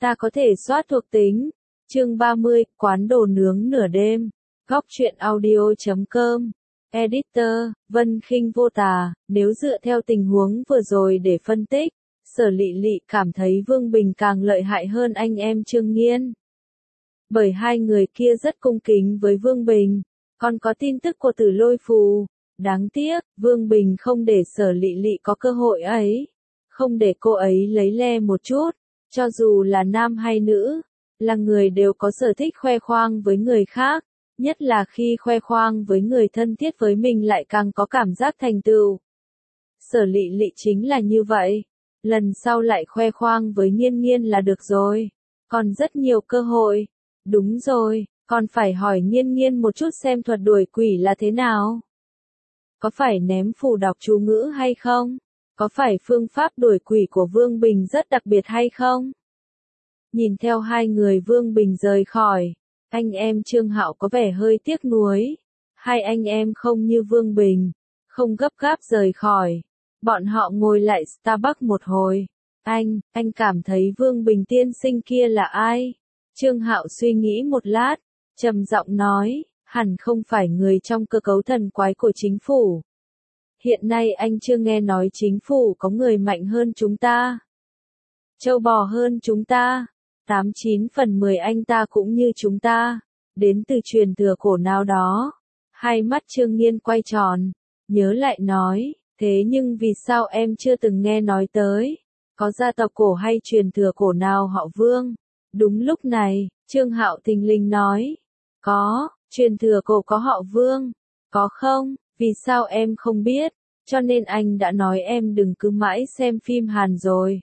Ta có thể soát thuộc tính. Chương 30, quán đồ nướng nửa đêm. Góc truyện audio.com. Editor, Vân Khinh Vô Tà. Nếu dựa theo tình huống vừa rồi để phân tích, Sở Lị Lị cảm thấy Vương Bình càng lợi hại hơn anh em Trương Nghiên. Bởi hai người kia rất cung kính với Vương Bình, còn có tin tức của Tử Lôi Phù. Đáng tiếc, Vương Bình không để Sở Lị Lị có cơ hội ấy. Không để cô ấy lấy le một chút, cho dù là nam hay nữ, là người đều có sở thích khoe khoang với người khác, nhất là khi khoe khoang với người thân thiết với mình lại càng có cảm giác thành tựu. Sở Lị Lị chính là như vậy, lần sau lại khoe khoang với Nghiên Nghiên là được rồi, còn rất nhiều cơ hội. Đúng rồi, còn phải hỏi Nghiên Nghiên một chút xem thuật đuổi quỷ là thế nào. Có phải ném phù đọc chú ngữ hay không? Có phải phương pháp đuổi quỷ của Vương Bình rất đặc biệt hay không? Nhìn theo hai người Vương Bình rời khỏi, anh em Trương Hạo có vẻ hơi tiếc nuối. Hai anh em không như Vương Bình, không gấp gáp rời khỏi. Bọn họ ngồi lại Starbucks một hồi. Anh cảm thấy Vương Bình tiên sinh kia là ai? Trương Hạo suy nghĩ một lát, trầm giọng nói, hẳn không phải người trong cơ cấu thần quái của chính phủ. Hiện nay anh chưa nghe nói chính phủ có người mạnh hơn chúng ta, trâu bò hơn chúng ta. 89 phần 10 anh ta cũng như chúng ta, đến từ truyền thừa cổ nào đó. Hai mắt Trương Nghiên quay tròn, nhớ lại nói, thế nhưng vì sao em chưa từng nghe nói tới? Có gia tộc cổ hay truyền thừa cổ nào họ Vương? Đúng lúc này, Trương Hạo thình lình nói, có, truyền thừa cổ có họ Vương. Có không? Vì sao em không biết? Cho nên anh đã nói em đừng cứ mãi xem phim Hàn rồi.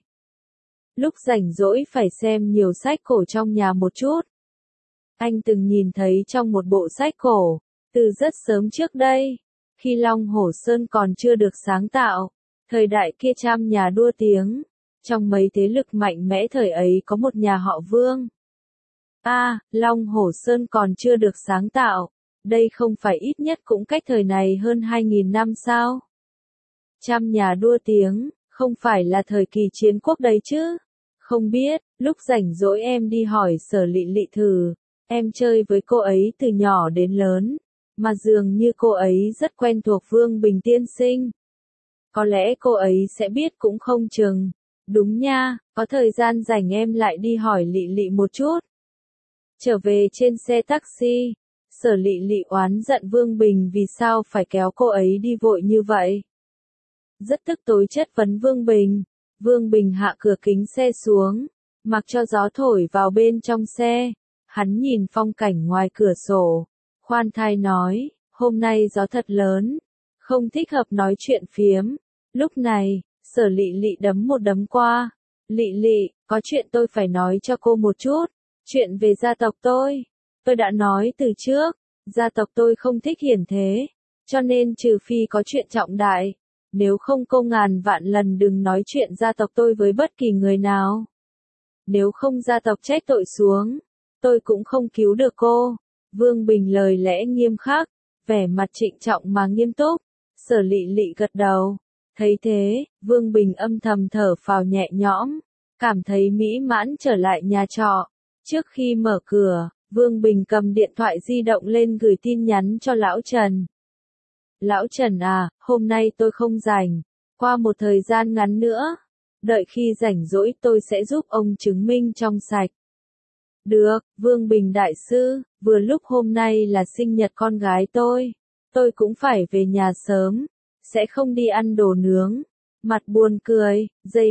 Lúc rảnh rỗi phải xem nhiều sách cổ trong nhà một chút. Anh từng nhìn thấy trong một bộ sách cổ, từ rất sớm trước đây, khi Long Hổ Sơn còn chưa được sáng tạo, thời đại kia trăm nhà đua tiếng, trong mấy thế lực mạnh mẽ thời ấy có một nhà họ Vương. Long Hổ Sơn còn chưa được sáng tạo, đây không phải ít nhất cũng cách thời này hơn 2.000 năm sao? Trăm nhà đua tiếng, không phải là thời kỳ chiến quốc đấy chứ? Không biết, lúc rảnh rỗi em đi hỏi Sở Lị Lị thử, em chơi với cô ấy từ nhỏ đến lớn, mà dường như cô ấy rất quen thuộc Vương Bình tiên sinh. Có lẽ cô ấy sẽ biết cũng không chừng. Đúng nha, có thời gian rảnh em lại đi hỏi Lị Lị một chút. Trở về trên xe taxi, Sở Lị Lị oán giận Vương Bình vì sao phải kéo cô ấy đi vội như vậy. Rất tức tối chất vấn Vương Bình. Vương Bình hạ cửa kính xe xuống, mặc cho gió thổi vào bên trong xe. Hắn nhìn phong cảnh ngoài cửa sổ, khoan thai nói, hôm nay gió thật lớn, không thích hợp nói chuyện phiếm. Lúc này, Sở Lị Lị đấm một đấm qua. Lị Lị, có chuyện tôi phải nói cho cô một chút, chuyện về gia tộc tôi. Tôi đã nói từ trước, gia tộc tôi không thích hiển thế, cho nên trừ phi có chuyện trọng đại. Nếu không cô ngàn vạn lần đừng nói chuyện gia tộc tôi với bất kỳ người nào. Nếu không gia tộc trách tội xuống, tôi cũng không cứu được cô. Vương Bình lời lẽ nghiêm khắc, vẻ mặt trịnh trọng mà nghiêm túc. Sở Lị Lị gật đầu. Thấy thế, Vương Bình âm thầm thở phào nhẹ nhõm, cảm thấy mỹ mãn trở lại nhà trọ. Trước khi mở cửa, Vương Bình cầm điện thoại di động lên gửi tin nhắn cho Lão Trần. Lão Trần à, hôm nay tôi không rảnh, qua một thời gian ngắn nữa, đợi khi rảnh rỗi tôi sẽ giúp ông chứng minh trong sạch. Được, Vương Bình đại sư, vừa lúc hôm nay là sinh nhật con gái tôi cũng phải về nhà sớm, sẽ không đi ăn đồ nướng. Mặt buồn cười,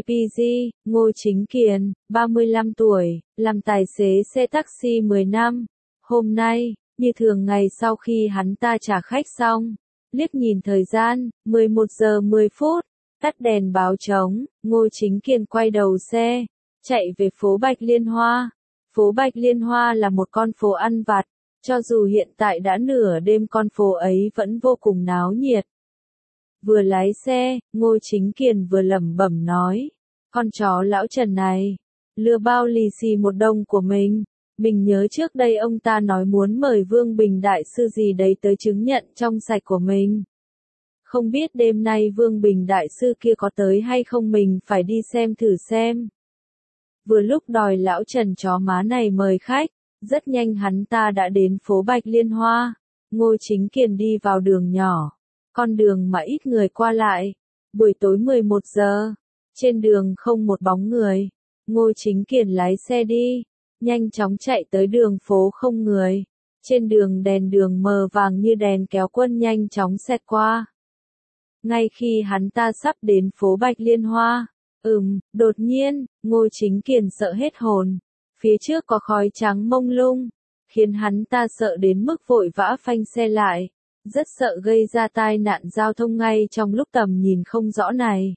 JPG, Ngô Chính Kiền, 35 tuổi, làm tài xế xe taxi 10 năm. Hôm nay, như thường ngày sau khi hắn ta trả khách xong, liếc nhìn thời gian, 11 giờ 10 phút, tắt đèn báo trống, Ngô Chính Kiền quay đầu xe, chạy về phố Bạch Liên Hoa. Phố Bạch Liên Hoa là một con phố ăn vặt, cho dù hiện tại đã nửa đêm con phố ấy vẫn vô cùng náo nhiệt. Vừa lái xe, Ngô Chính Kiền vừa lẩm bẩm nói, con chó Lão Trần này, lừa bao lì xì một đồng của mình. Mình nhớ trước đây ông ta nói muốn mời Vương Bình đại sư gì đấy tới chứng nhận trong sạch của mình. Không biết đêm nay Vương Bình đại sư kia có tới hay không, mình phải đi xem thử xem. vừa lúc đòi lão Trần chó má này mời khách, rất nhanh hắn ta đã đến phố Bạch Liên Hoa. Ngô Chính Kiền đi vào đường nhỏ, con đường mà ít người qua lại. Buổi tối 11 giờ, trên đường không một bóng người. Ngô Chính Kiền lái xe đi, nhanh chóng chạy tới đường phố không người. Trên đường đèn đường mờ vàng như đèn kéo quân nhanh chóng xẹt qua. Ngay khi hắn ta sắp đến phố Bạch Liên Hoa, đột nhiên, Ngô Chính Kiền sợ hết hồn. Phía trước có khói trắng mông lung, khiến hắn ta sợ đến mức vội vã phanh xe lại, rất sợ gây ra tai nạn giao thông ngay trong lúc tầm nhìn không rõ này.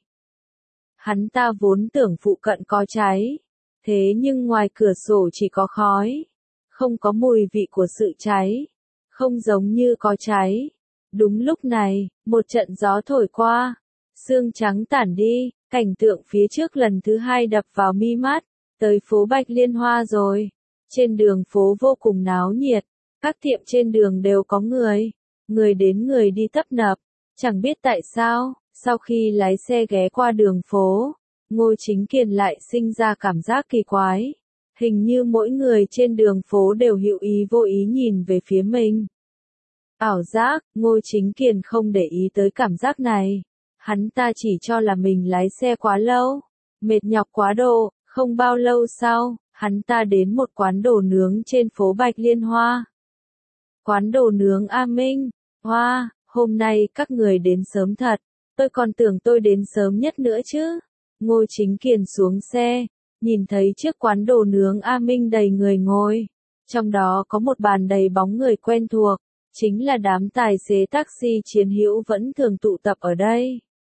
Hắn ta vốn tưởng phụ cận có cháy, thế nhưng ngoài cửa sổ chỉ có khói, không có mùi vị của sự cháy, không giống như có cháy. Đúng lúc này, một trận gió thổi qua, sương trắng tản đi, cảnh tượng phía trước lần thứ hai đập vào mi mắt, tới phố Bạch Liên Hoa rồi. Trên đường phố vô cùng náo nhiệt, các tiệm trên đường đều có người, người đến người đi tấp nập, chẳng biết tại sao, sau khi lái xe ghé qua đường phố, Ngô Chính Kiền lại sinh ra cảm giác kỳ quái, hình như mỗi người trên đường phố đều hữu ý vô ý nhìn về phía mình. Ảo giác, Ngô Chính Kiền không để ý tới cảm giác này, hắn ta chỉ cho là mình lái xe quá lâu, mệt nhọc quá độ. Không bao lâu sau, hắn ta đến một quán đồ nướng trên phố Bạch Liên Hoa. Quán đồ nướng A Minh. Hoa, hôm nay các người đến sớm thật, tôi còn tưởng tôi đến sớm nhất nữa chứ. Ngô Chính Kiền xuống xe, nhìn thấy trước quán đồ nướng A Minh đầy người ngồi. Trong đó có một bàn đầy bóng người quen thuộc, chính là đám tài xế taxi chiến hữu vẫn thường tụ tập ở đây.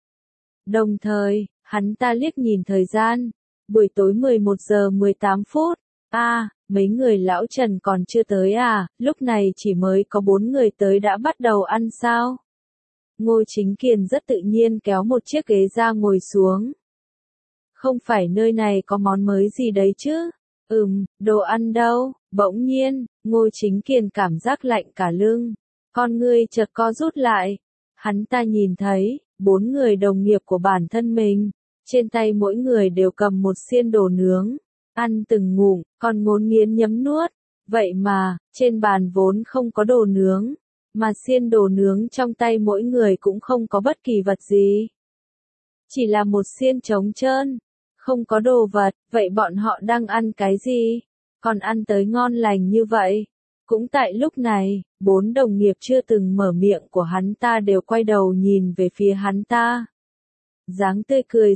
Đồng thời, hắn ta liếc nhìn thời gian. Buổi tối 11 giờ 18 phút, mấy người lão Trần còn chưa tới à, lúc này chỉ mới có 4 người tới đã bắt đầu ăn sao? Ngô Chính Kiền rất tự nhiên kéo một chiếc ghế ra ngồi xuống. Không phải nơi này có món mới gì đấy chứ? Đồ ăn đâu? Bỗng nhiên, Ngô Chính Kiền cảm giác lạnh cả lưng, con ngươi chợt co rút lại. Hắn ta nhìn thấy, 4 người đồng nghiệp của bản thân mình. Trên tay mỗi người đều cầm một xiên đồ nướng, ăn từng ngụm, còn ngốn nghiến nhấm nuốt. Vậy mà, trên bàn vốn không có đồ nướng, mà xiên đồ nướng trong tay mỗi người cũng không có bất kỳ vật gì. Chỉ là một xiên trống trơn, không có đồ vật, vậy bọn họ đang ăn cái gì? Còn ăn tới ngon lành như vậy. Cũng tại lúc này, 4 đồng nghiệp chưa từng mở miệng của hắn ta đều quay đầu nhìn về phía hắn ta. Dáng tươi cười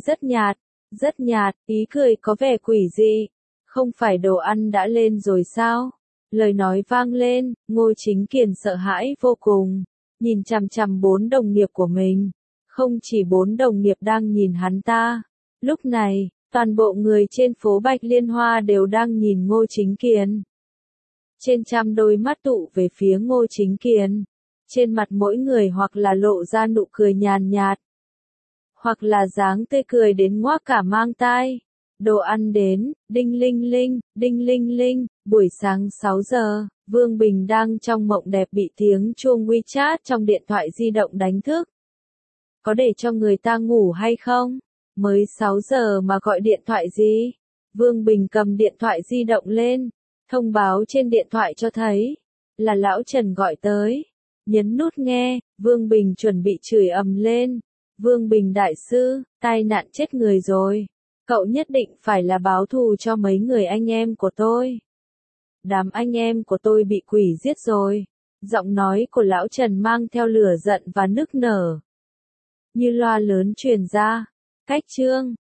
rất nhạt, ý cười có vẻ quỷ dị. Không phải đồ ăn đã lên rồi sao? Lời nói vang lên, Ngô Chính Kiền sợ hãi vô cùng, nhìn chằm chằm 4 đồng nghiệp của mình. Không chỉ 4 đồng nghiệp đang nhìn hắn ta. Lúc này, toàn bộ người trên phố Bạch Liên Hoa đều đang nhìn Ngô Chính Kiền. Trên trăm đôi mắt tụ về phía Ngô Chính Kiền. Trên mặt mỗi người hoặc là lộ ra nụ cười nhàn nhạt, hoặc là dáng tươi cười đến ngoác cả mang tai. Đồ ăn đến, đinh linh linh, buổi sáng 6 giờ, Vương Bình đang trong mộng đẹp bị tiếng chuông WeChat trong điện thoại di động đánh thức. Có để cho người ta ngủ hay không? Mới 6 giờ mà gọi điện thoại gì? Vương Bình cầm điện thoại di động lên, thông báo trên điện thoại cho thấy là lão Trần gọi tới. Nhấn nút nghe, Vương Bình chuẩn bị chửi ầm lên. Vương Bình đại sư, tai nạn chết người rồi. Cậu nhất định phải là báo thù cho mấy người anh em của tôi. Đám anh em của tôi bị quỷ giết rồi. Giọng nói của lão Trần mang theo lửa giận và nức nở. Như loa lớn truyền ra. Cách chương